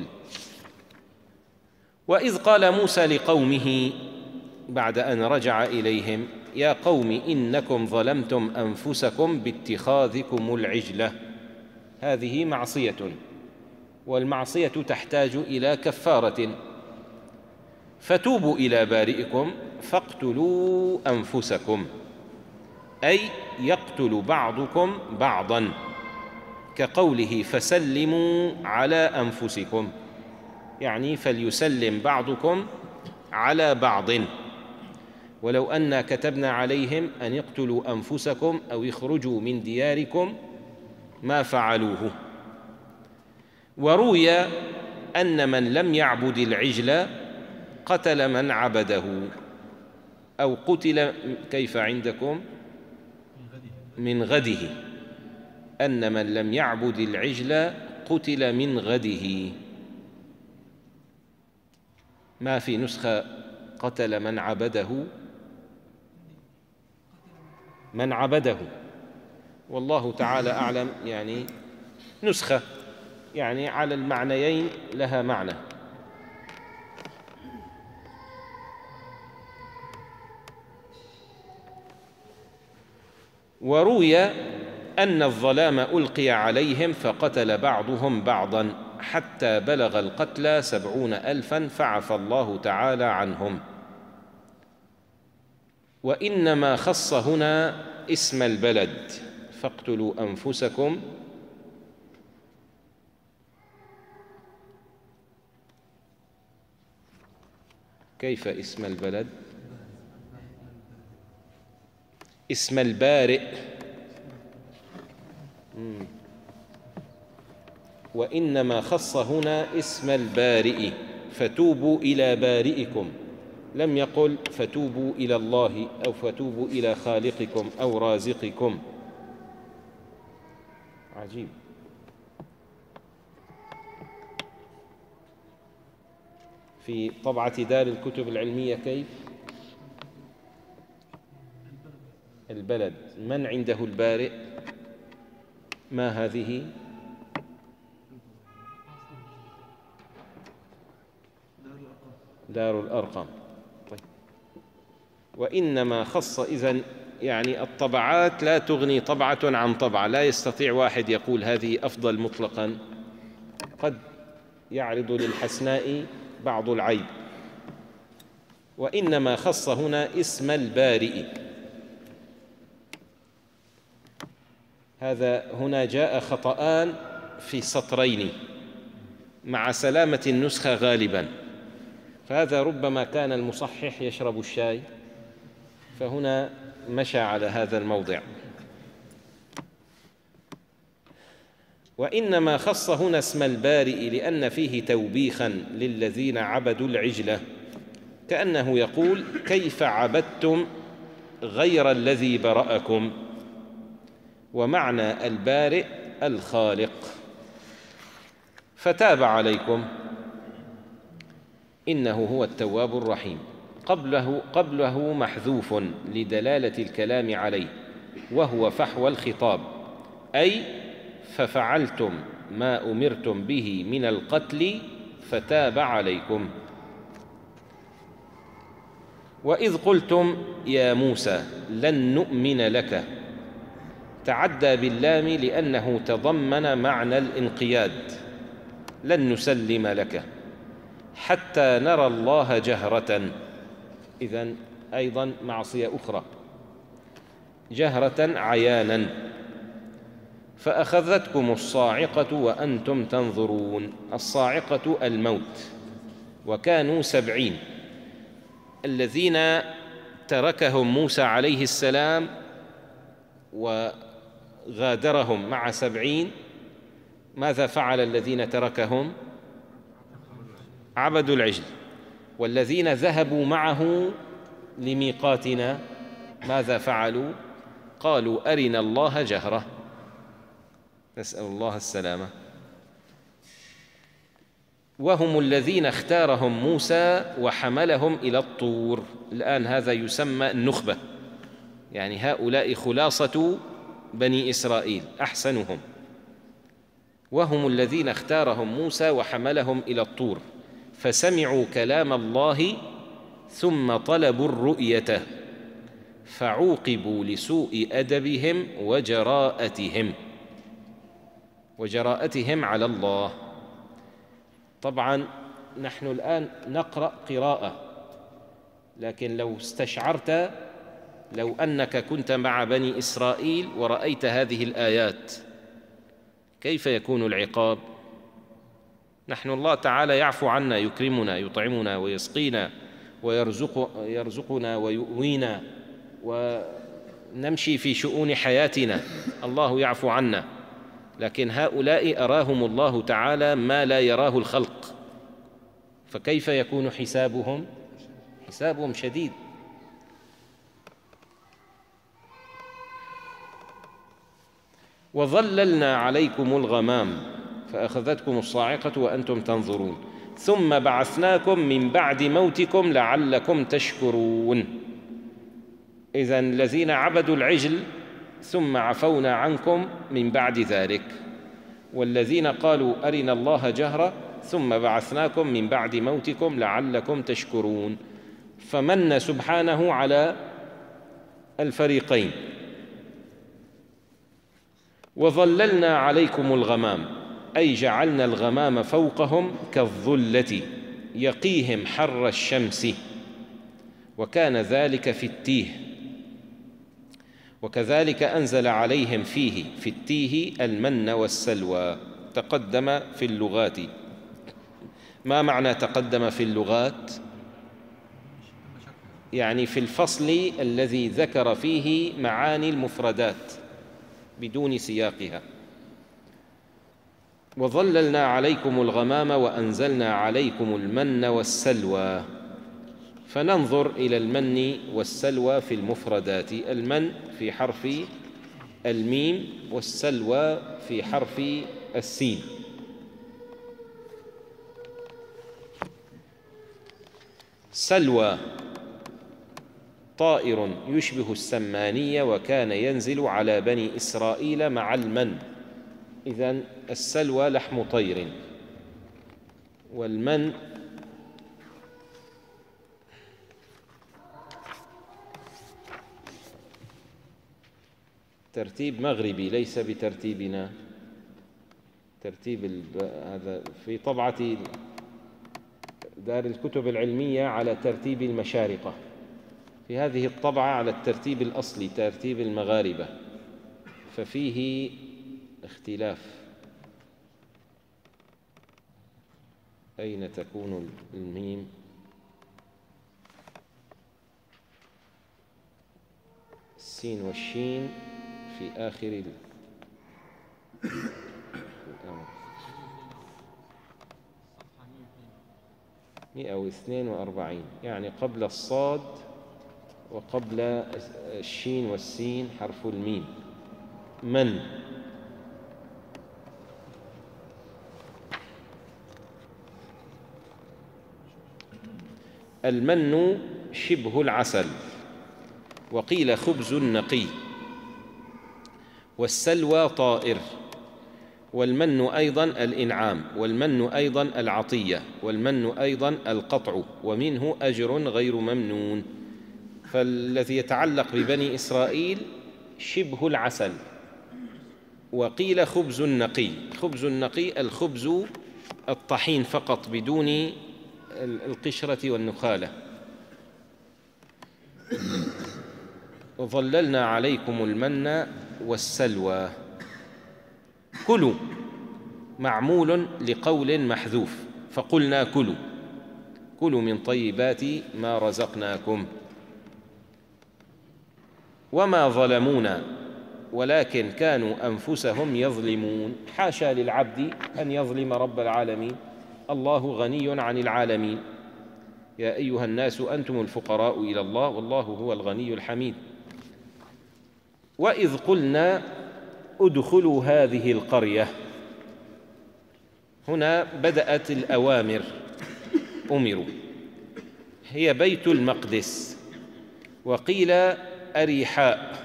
وإذ قال موسى لقومه بعد أن رجع إليهم يا قوم إنكم ظلمتم أنفسكم باتخاذكم العجلة، هذه معصية، والمعصية تحتاج إلى كفارة، فتوبوا إلى بارئكم فاقتلوا أنفسكم، أي يقتل بعضكم بعضا، كقوله فسلموا على أنفسكم، يعني فليسلم بعضكم على بعض. ولو أنا كتبنا عليهم أن يقتلوا أنفسكم أو يخرجوا من دياركم ما فعلوه. وروي أن من لم يعبد العجل قتل من عبده، أو قتل كيف عندكم من غده، أن من لم يعبد العجل قتل من غده. ما في نسخة قتل من عبده، من عبده، والله تعالى أعلم. يعني نسخة يعني على المعنيين لها معنى. وروي أن الظلام ألقي عليهم فقتل بعضهم بعضا حتى بلغ القتلى سبعون ألفا فعفى الله تعالى عنهم. وإنما خص هنا اسم البلد فاقتلوا أنفسكم، كيف اسم البلد؟ اسم البارئ. وإنما خص هنا اسم البارئ فتوبوا إلى بارئكم، لم يقل فتوبوا إلى الله أو فتوبوا إلى خالقكم أو رازقكم. عجيب. في طبعة دار الكتب العلمية كيف؟ البلد. من عنده البارئ؟ ما هذه؟ دار الأرقم. طيب. وإنما خص إذن يعني الطبعات لا تغني طبعة عن طبعة، لا يستطيع واحد يقول هذه أفضل مطلقا، قد يعرض للحسناء بعض العيب. وإنما خص هنا اسم البارئ. هذا هنا جاء خطأان في سطرين مع سلامة النسخة غالبا، فهذا ربما كان المصحح يشرب الشاي فهنا مشى على هذا الموضع. وإنما خص هنا اسم البارئ لأن فيه توبيخا للذين عبدوا العجلة، كأنه يقول كيف عبدتم غير الذي برأكم، ومعنى البارئ الخالق، فتاب عليكم إنه هو التواب الرحيم. قبله, قبله محذوف لدلالة الكلام عليه، وهو فحوى الخطاب، أي ففعلتم ما أمرتم به من القتل فتاب عليكم. وإذ قلتم يا موسى لن نؤمن لك، تعدى باللام لأنه تضمن معنى الانقياد، لن نسلم لك حتى نرى الله جهرة. إذن أيضا معصية أخرى، جهرة عيانا. فأخذتكم الصاعقة وأنتم تنظرون. الصاعقة الموت، وكانوا سبعين الذين تركهم موسى عليه السلام وغادرهم مع سبعين. ماذا فعل الذين تركهم؟ عبدوا العجل. والذين ذهبوا معه لميقاتنا ماذا فعلوا؟ قالوا أرنا الله جهرة، نسأل الله السلامة. وهم الذين اختارهم موسى وحملهم إلى الطور. الآن هذا يسمى النخبة، يعني هؤلاء خلاصة بني إسرائيل أحسنهم. وهم الذين اختارهم موسى وحملهم إلى الطور، فسمعوا كلام الله ثم طلبوا الرؤية، فعوقبوا لسوء أدبهم وجراءتهم وجراءتهم على الله. طبعا نحن الآن نقرأ قراءة، لكن لو استشعرت، لو أنك كنت مع بني إسرائيل ورأيت هذه الآيات كيف يكون العقاب؟ نحن الله تعالى يعفو عنا، يكرمنا، يطعمنا ويسقينا ويرزق يرزقنا ويؤوينا ونمشي في شؤون حياتنا، الله يعفو عنا. لكن هؤلاء أراهم الله تعالى ما لا يراه الخلق، فكيف يكون حسابهم؟ حسابهم شديد. وظللنا عليكم الغمام فأخذتكم الصاعقة وأنتم تنظرون ثم بعثناكم من بعد موتكم لعلكم تشكرون. إذن الذين عبدوا العجل ثم عفونا عنكم من بعد ذلك، والذين قالوا أرنا الله جهرة ثم بعثناكم من بعد موتكم لعلكم تشكرون. فمن سبحانه على الفريقين. وظللنا عليكم الغمام أي جعلنا الغمام فوقهم كالظلة يقيهم حر الشمس، وكان ذلك في التيه. وكذلك أنزل عليهم فيه في التيه المن والسلوى. تقدم في اللغات. ما معنى تقدم في اللغات؟ يعني في الفصل الذي ذكر فيه معاني المفردات بدون سياقها. وظللنا عليكم الغمام وأنزلنا عليكم المن والسلوى. فننظر إلى المن والسلوى في المفردات. المن في حرف الميم والسلوى في حرف السين. سلوى طائر يشبه السمانية وكان ينزل على بني إسرائيل مع المن. إذن السلوى لحم طير، والمن ترتيب مغربي ليس بترتيبنا. ترتيب هذا في طبعة دار الكتب العلمية على ترتيب المشارقة، في هذه الطبعة على الترتيب الأصلي ترتيب المغاربة، ففيه اختلاف. أين تكون الميم؟ السين والشين في آخر مئة واثنين وأربعين، يعني قبل الصاد وقبل الشين والسين حرف الميم. من. المن شبه العسل، وقيل خبز نقي، والسلوى طائر، والمن أيضا الإنعام، والمن أيضا العطية، والمن أيضا القطع، ومنه أجر غير ممنون. فالذي يتعلق ببني إسرائيل شبه العسل. وقيل خبز نقي. خبز نقي الخبز الطحين فقط بدون القشرة والنخالة. وظللنا عليكم المن والسلوى. كلوا معمول لقول محذوف، فقلنا كلوا، كلوا من طيبات ما رزقناكم. وما ظلمونا ولكن كانوا أنفسهم يظلمون. حاشا للعبد أن يظلم رب العالمين، الله غني عن العالمين. يا أيها الناس أنتم الفقراء إلى الله والله هو الغني الحميد. وإذ قلنا ادخلوا هذه القرية، هنا بدأت الأوامر، أمروا. هي بيت المقدس، وقيل أريحاء،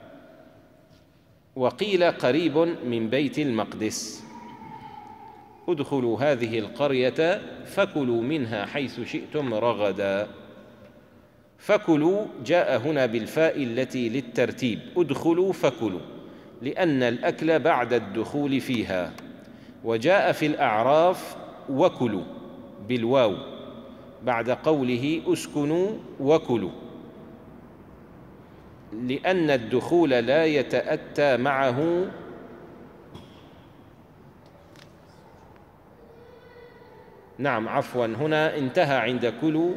وقيل قريب من بيت المقدس. ادخلوا هذه القرية فكلوا منها حيث شئتم رغدا. فكلوا جاء هنا بالفاء التي للترتيب، ادخلوا فكلوا، لأن الأكل بعد الدخول فيها. وجاء في الأعراف وكلوا بالواو بعد قوله اسكنوا وكلوا، لأن الدخول لا يتأتى معه نعم عفوا هنا انتهى عند كلوا.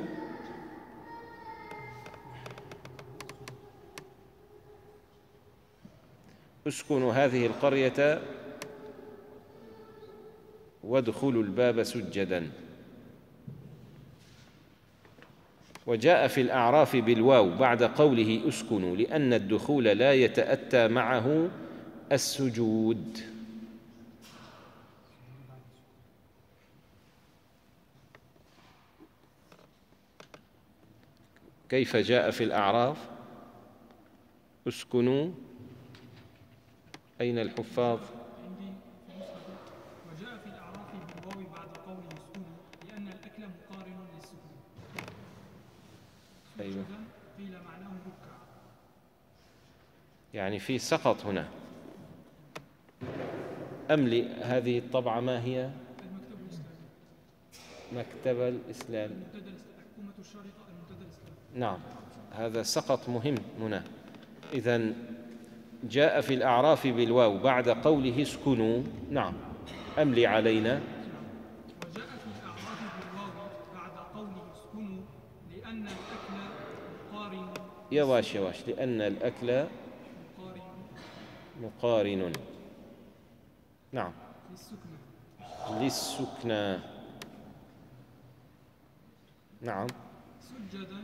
اسكنوا هذه القرية وادخلوا الباب سجدا. وجاء في الأعراف بالواو بعد قوله اسكنوا، لأن الدخول لا يتأتى معه السجود. كيف جاء في الأعراف اسكنوا؟ أين الحفاظ؟ وجاء في الأعراف بالواو بعد قوله اسكنوا لأن الأكل مقارن للسكون. أيوة. قيل معناه ركع، يعني في سقط هنا. أملي هذه الطبعة ما هي؟ المكتب الإسلامي. مكتب الإسلامي. المنتدى الحكومة الشارقة المنتدى الإسلامي. نعم، هذا سقط مهم هنا. إذن جاء في الأعراف بالواو بعد قوله اسكنوا. نعم، أملي علينا. وجاء في الأعراف بالواو بعد قوله اسكنوا لأن الأكل مقارن. يواش يواش لأن الأكل مقارن. مقارن. نعم. للسكنى. للسكنى. نعم. سجدا.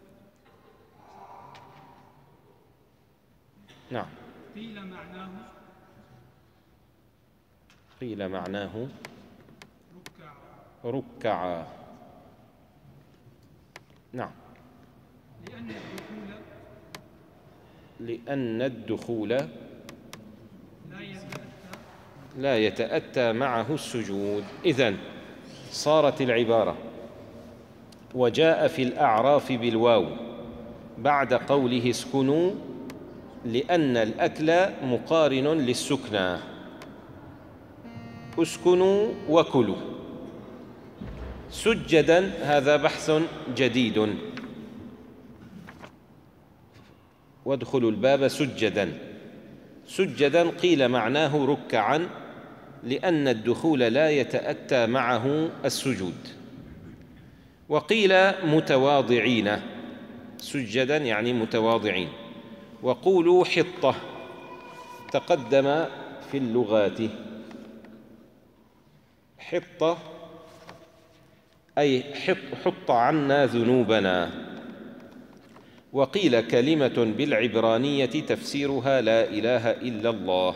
نعم. قيل معناه قيل معناه ركعا. ركعا. نعم. لأن الدخول لأن الدخول لا يتأتى لا يتأتى معه السجود. إذن صارت العبارة وجاء في الأعراف بالواو بعد قوله اسكنوا لأن الأكل مقارن للسكنى. اسكنوا وكلوا. سجدا هذا بحث جديد. وادخلوا الباب سجدا. سجدا قيل معناه ركعا لأن الدخول لا يتأتى معه السجود. وقيل متواضعين. سجدا يعني متواضعين. وقولوا حطة تقدم في اللغات. حطة أي حط, حط عنا ذنوبنا. وقيل كلمة بالعبرانية تفسيرها لا إله إلا الله.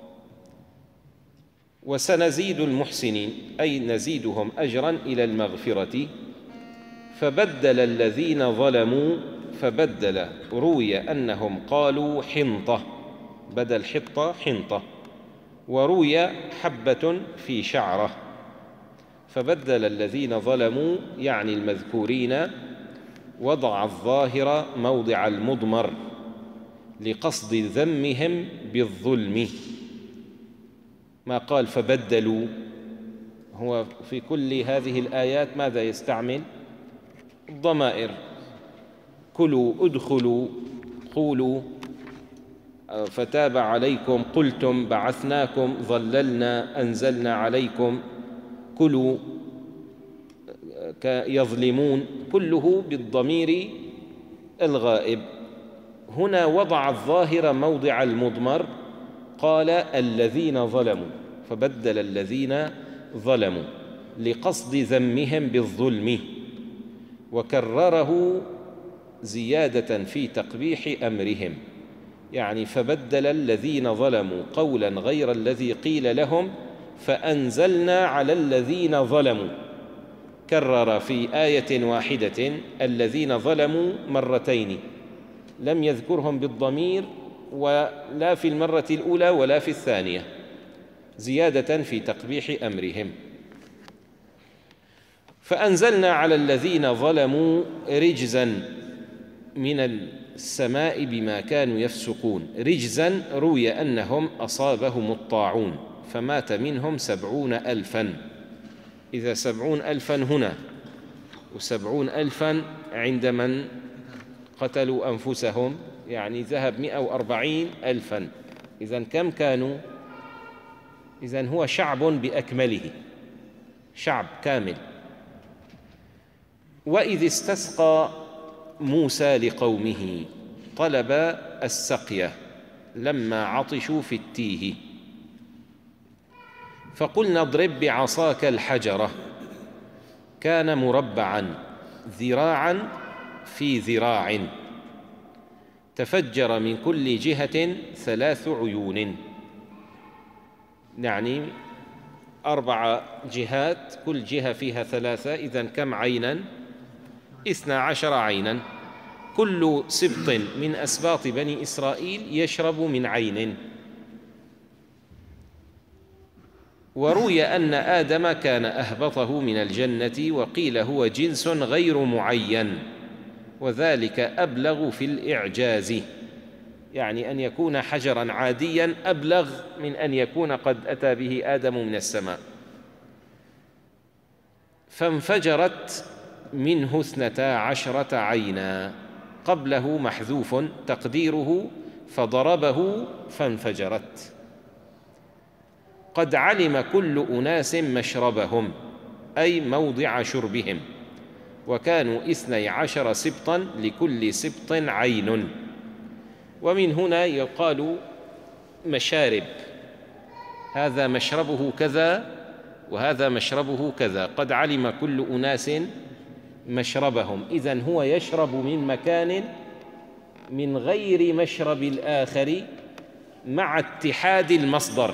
وسنزيد المحسنين أي نزيدهم أجرا إلى المغفرة. فبدل الذين ظلموا فبدل روي أنهم قالوا حنطة بدل حطة حنطة. وروي حبة في شعرة. فبدل الذين ظلموا يعني المذكورين وضع الظاهر موضع المضمر لقصد ذمهم بالظلم. ما قال فبدلوا. هو في كل هذه الآيات ماذا يستعمل؟ الضمائر. كلوا ادخلوا قولوا فتاب عليكم قلتم بعثناكم ظللنا أنزلنا عليكم كلوا يظلمون كله بالضمير الغائب. هنا وضع الظاهر موضع المضمر قال الذين ظلموا فبدل الذين ظلموا لقصد ذمهم بالظلم. وكرره زيادة في تقبيح أمرهم يعني فبدل الذين ظلموا قولا غير الذي قيل لهم فأنزلنا على الذين ظلموا. كرر في آية واحدة الذين ظلموا مرتين لم يذكرهم بالضمير ولا في المرة الأولى ولا في الثانية زيادة في تقبيح أمرهم. فأنزلنا على الذين ظلموا رجزا من السماء بما كانوا يفسقون. رجزا روي أنهم أصابهم الطاعون فمات منهم سبعون ألفا. إذا سبعون ألفا هنا وسبعون ألفا عند من قتلوا أنفسهم يعني ذهب مئة وأربعين ألفا. إذن كم كانوا؟ إذن هو شعب بأكمله شعب كامل. وإذ استسقى موسى لقومه طلب السقية لما عطشوا في التيه فقلنا اضرب بعصاك الحجرة كان مربعا ذراعا في ذراع تفجر من كل جهة ثلاث عيون يعني أربع جهات كل جهة فيها ثلاثة. إذن كم عينا؟ اثنا عشر عينا. كل سبط من أسباط بني إسرائيل يشرب من عين. وروي أن آدم كان أهبطه من الجنة وقيل هو جنس غير معين وذلك أبلغ في الإعجاز يعني أن يكون حجرا عاديا أبلغ من أن يكون قد أتى به آدم من السماء. فانفجرت منه اثنتا عشرة عينا قبله محذوف تقديره فضربه فانفجرت. قد علم كل أناس مشربهم أي موضع شربهم وكانوا اثني عشر سبطا لكل سبط عين. ومن هنا يقال مشارب هذا مشربه كذا وهذا مشربه كذا. قد علم كل أناس مشربهم، إذن هو يشرب من مكان من غير مشرب الآخر مع اتحاد المصدر.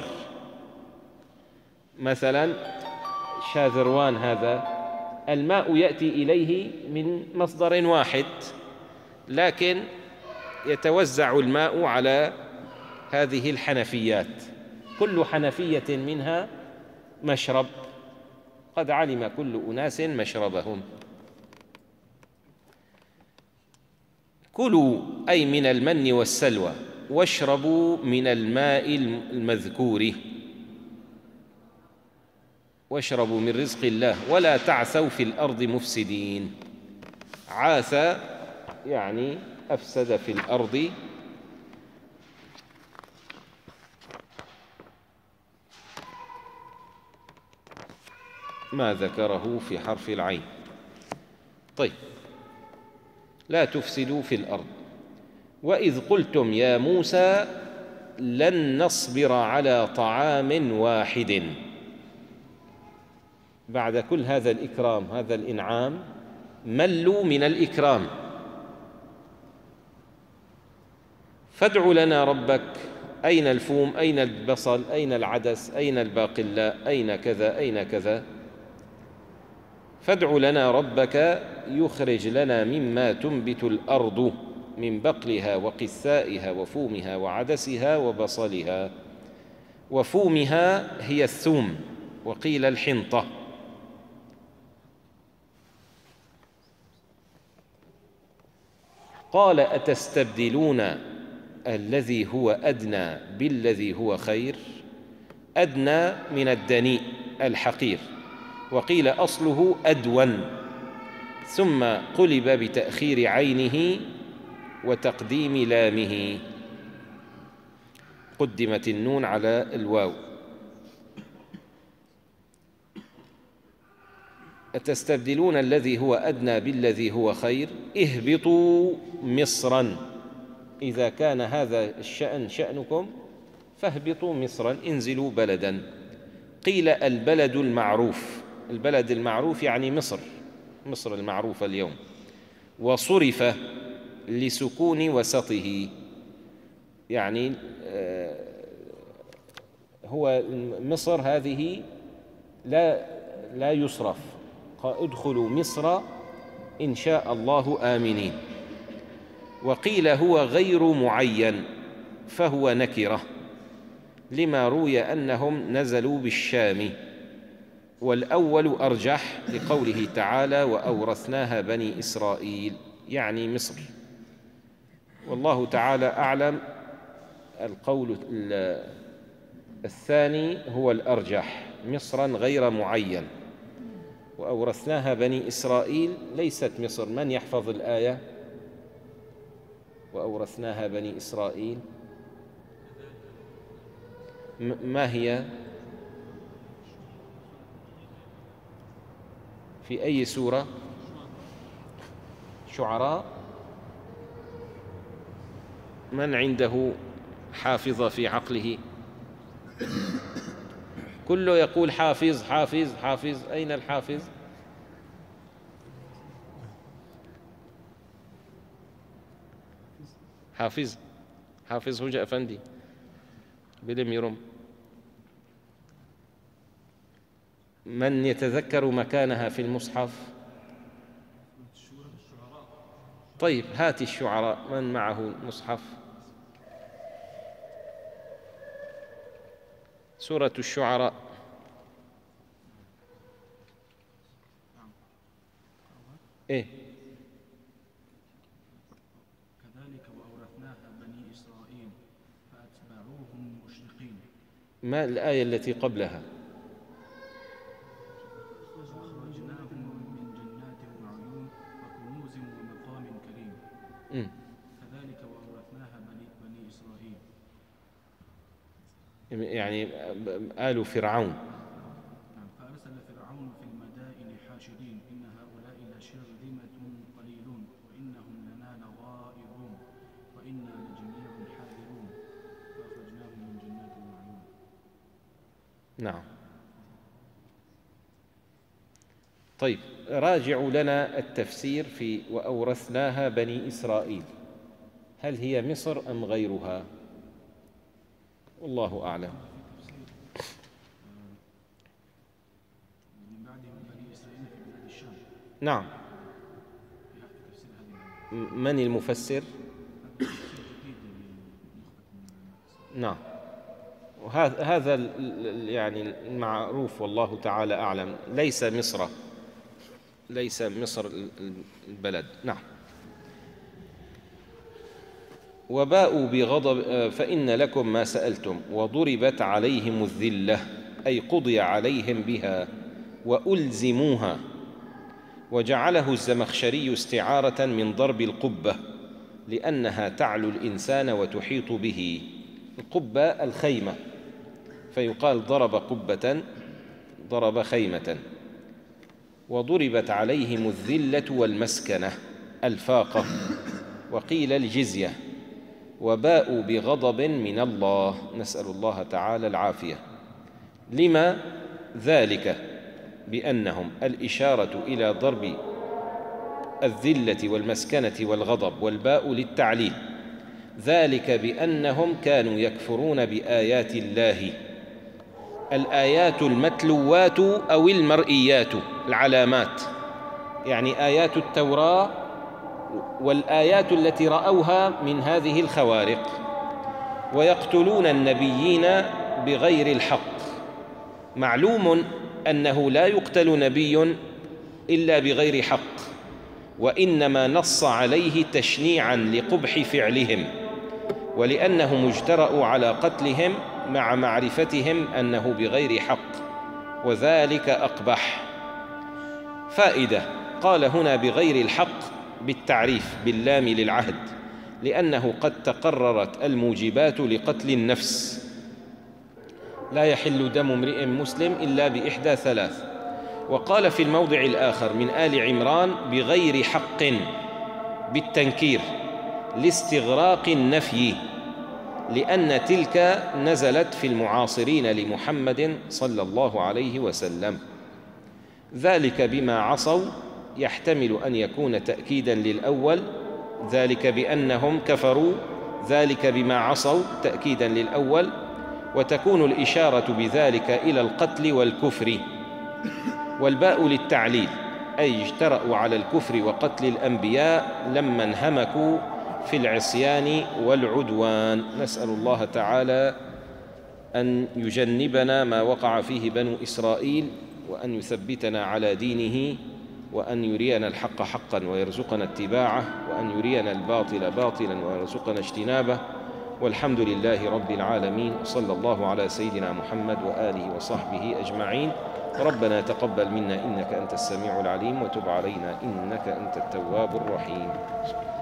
مثلا شاذروان هذا الماء يأتي إليه من مصدر واحد، لكن يتوزع الماء على هذه الحنفيات، كل حنفية منها مشرب، قد علم كل أناس مشربهم. كلوا أي من المن والسلوى واشربوا من الماء المذكور، واشربوا من رزق الله ولا تعثوا في الأرض مفسدين. عاث يعني أفسد في الأرض. ما ذكره في حرف العين. طيب، لا تفسدوا في الأرض. وإذ قلتم يا موسى لن نصبر على طعام واحد. بعد كل هذا الإكرام، هذا الإنعام، ملوا من الإكرام. فادع لنا ربك، أين الفوم، أين البصل، أين العدس، أين الباقلاء، أين كذا، أين كذا. فادع لنا ربك يخرج لنا مما تنبت الأرض من بقلها وقثائها وفومها وعدسها وبصلها. وفومها هي الثوم، وقيل الحنطة. قال أتستبدلون الذي هو أدنى بالذي هو خير. أدنى من الدنيء الحقير، وقيل أصله أدون، ثم قلب بتأخير عينه وتقديم لامه، قدمت النون على الواو. أتستبدلون الذي هو أدنى بالذي هو خير. اهبطوا مصرا، إذا كان هذا الشأن شأنكم فاهبطوا مصرا، انزلوا بلدا. قيل البلد المعروف، البلد المعروف يعني مصر، مصر المعروفة اليوم. وصرف لسكون وسطه، يعني هو مصر هذه لا لا يصرف. ادخلوا مصر إن شاء الله آمنين. وقيل هو غير معين فهو نكرة، لما روي أنهم نزلوا بالشام. والأول أرجح لقوله تعالى وأورثناها بني إسرائيل، يعني مصر. والله تعالى أعلم. القول الثاني هو الأرجح، مصرا غير معين. وأورثناها بني إسرائيل ليست مصر. من يحفظ الآية؟ وأورثناها بني إسرائيل ما هي؟ في أي سورة؟ شعراء. من عنده حافظة في عقله؟ كله يقول حافظ حافظ حافظ. أين الحافظ؟ حافظ حافظ هجا أفندي بلم يرم. من يتذكر مكانها في المصحف؟ طيب هات الشعراء، من معه مصحف؟ سورة الشعراء. إيه؟ كذلك وأورثناها بني إسرائيل فأتبعوهم مشرقين. ما الآية التي قبلها؟ أخرجناهم من جنات وعيون وكنوز ومقام كريم. م. كذلك وأورثناها بني, بني إسرائيل، يعني آل فرعون. فأرسل فرعون في المدائن حاشرين إن هؤلاء لشرذمة قليلون وإنهم لنا لغائظون وإنا لجميع حاذرون فأخرجناهم من جنات وعيون. نعم. طيب، راجعوا لنا التفسير في وأورثناها بني إسرائيل، هل هي مصر أم غيرها؟ والله أعلم. نعم. من المفسر؟ نعم، وهذا هذا يعني المعروف والله تعالى أعلم، ليس مصر، ليس مصر البلد. نعم. وباءوا بغضب فإن لكم ما سألتم وضربت عليهم الذلة، أي قضي عليهم بها وألزموها. وجعله الزمخشري استعارة من ضرب القبة، لأنها تعلو الإنسان وتحيط به. القبة الخيمة، فيقال ضرب قبة، ضرب خيمة. وضربت عليهم الذلة والمسكنة، الفاقة، وقيل الجزية. وباءوا بغضب من الله، نسأل الله تعالى العافية. لما ذلك؟ بأنهم، الإشارة إلى ضرب الذلة والمسكنة والغضب، والباء للتعليل. ذلك بأنهم كانوا يكفرون بآيات الله، الآيات المتلوات أو المرئيات، العلامات، يعني آيات التوراة والآيات التي رأوها من هذه الخوارق. ويقتلون النبيين بغير الحق. معلوم أنه لا يقتل نبي إلا بغير حق، وإنما نص عليه تشنيعا لقبح فعلهم، ولأنهم اجترأوا على قتلهم مع معرفتهم أنه بغير حق، وذلك أقبح. فائدة: قال هنا بغير الحق بالتعريف باللام للعهد، لأنه قد تقررت الموجبات لقتل النفس. لا يحل دم امرئ مسلم إلا بإحدى ثلاث. وقال في الموضع الآخر من آل عمران بغير حق بالتنكير لاستغراق النفي، لأن تلك نزلت في المعاصرين لمحمد صلى الله عليه وسلم. ذلك بما عصوا يحتمل أن يكون تأكيدا للأول، ذلك بأنهم كفروا، ذلك بما عصوا تأكيدا للأول، وتكون الإشارة بذلك إلى القتل والكفر. والباء للتعليل، أي اجترأوا على الكفر وقتل الأنبياء لما انهمكوا في العصيان والعدوان. نسأل الله تعالى أن يجنبنا ما وقع فيه بنو إسرائيل، وأن يثبتنا على دينه، وأن يرينا الحق حقا ويرزقنا اتباعه، وأن يرينا الباطل باطلا ويرزقنا اجتنابه. والحمد لله رب العالمين، صلى الله على سيدنا محمد وآله وصحبه أجمعين. ربنا تقبل منا إنك أنت السميع العليم، وتب علينا إنك أنت التواب الرحيم.